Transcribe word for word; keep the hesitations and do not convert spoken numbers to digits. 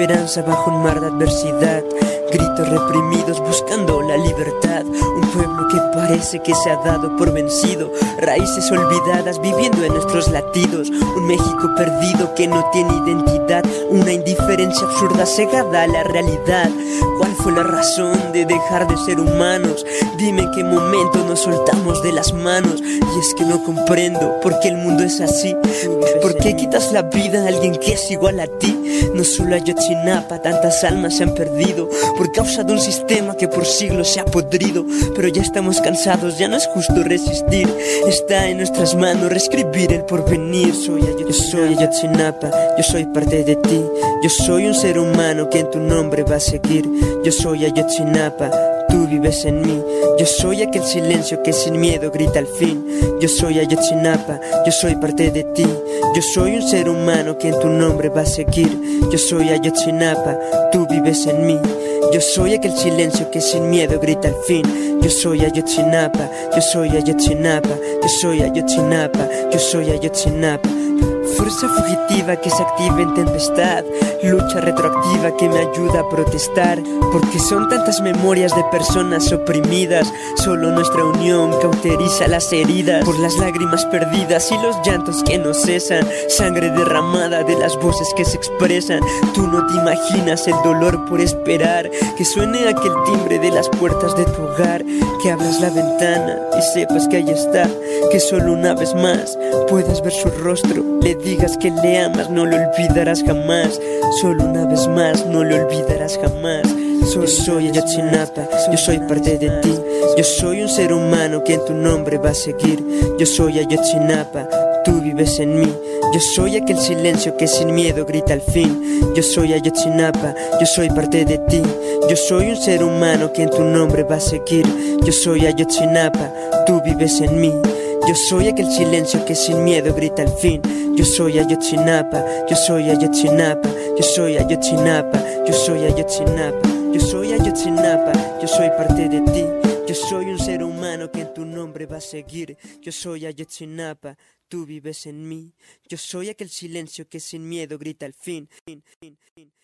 esperanza bajo un mar de adversidad. Gritos reprimidos buscando la libertad. Un pueblo que parece que se ha dado por vencido. Raíces olvidadas viviendo en nuestros latidos. Un México perdido que no tiene identidad. Una indiferencia absurda cegada a la realidad. ¿Cuál fue la razón de dejar de ser humanos? Dime en qué momento nos soltamos de las manos. Y es que no comprendo por qué el mundo es así. ¿Por qué quitas la vida a alguien que es igual a ti? No solo Ayotzinapa, tantas almas se han perdido por causa de un sistema que por siglos se ha podrido. Pero ya estamos cansados, ya no es justo resistir. Está en nuestras manos reescribir el porvenir. Soy Ayotzinapa, yo soy Ayotzinapa, yo soy parte de ti. Yo soy un ser humano que en tu nombre va a seguir. Yo soy Ayotzinapa, tú vives en mí. Yo soy aquel silencio que sin miedo grita al fin. Yo soy Ayotzinapa, yo soy parte de ti. Yo soy un ser humano que en tu nombre va a seguir. Yo soy Ayotzinapa, tú vives en mí. Yo soy aquel silencio que sin miedo grita al fin. Yo soy Ayotzinapa, yo soy Ayotzinapa, yo soy Ayotzinapa, yo soy Ayotzinapa. Fuerza fugitiva que se activa en tempestad. Lucha retroactiva que me ayuda a protestar. Porque son tantas memorias de personas oprimidas. Solo nuestra unión cauteriza las heridas. Por las lágrimas perdidas y los llantos que no cesan. Sangre derramada de las voces que se expresan. Tú no te imaginas el dolor por esperar que suene aquel timbre de las puertas de tu hogar. Que abras la ventana y sepas que ahí está. Que solo una vez más puedas ver su rostro. Le digas que le amas, no lo olvidarás jamás. Solo una vez más, no lo olvidarás jamás. Yo soy Ayotzinapa, yo soy parte de ti. Yo soy un ser humano que en tu nombre va a seguir. Yo soy Ayotzinapa, tú vives en mí. Yo soy aquel silencio que sin miedo grita al fin. Yo soy Ayotzinapa, yo soy parte de ti. Yo soy un ser humano que en tu nombre va a seguir. Yo soy Ayotzinapa, tú vives en mí. Yo soy aquel silencio que sin miedo grita al fin. Yo soy Ayotzinapa, yo soy Ayotzinapa, yo soy Ayotzinapa, yo soy Ayotzinapa, yo soy Ayotzinapa, yo soy parte de ti. Yo soy un ser humano que en tu nombre va a seguir. Yo soy Ayotzinapa, tú vives en mí. Yo soy aquel silencio que sin miedo grita al fin. fin, fin, fin.